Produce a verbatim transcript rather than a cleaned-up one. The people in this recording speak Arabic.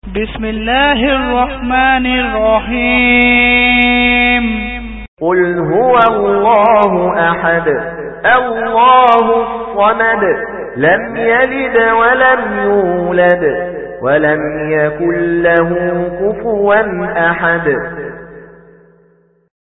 بسم الله الرحمن الرحيم قل هو الله أحد الله الصمد لم يلد ولم يولد ولم يكن له كفوا أحد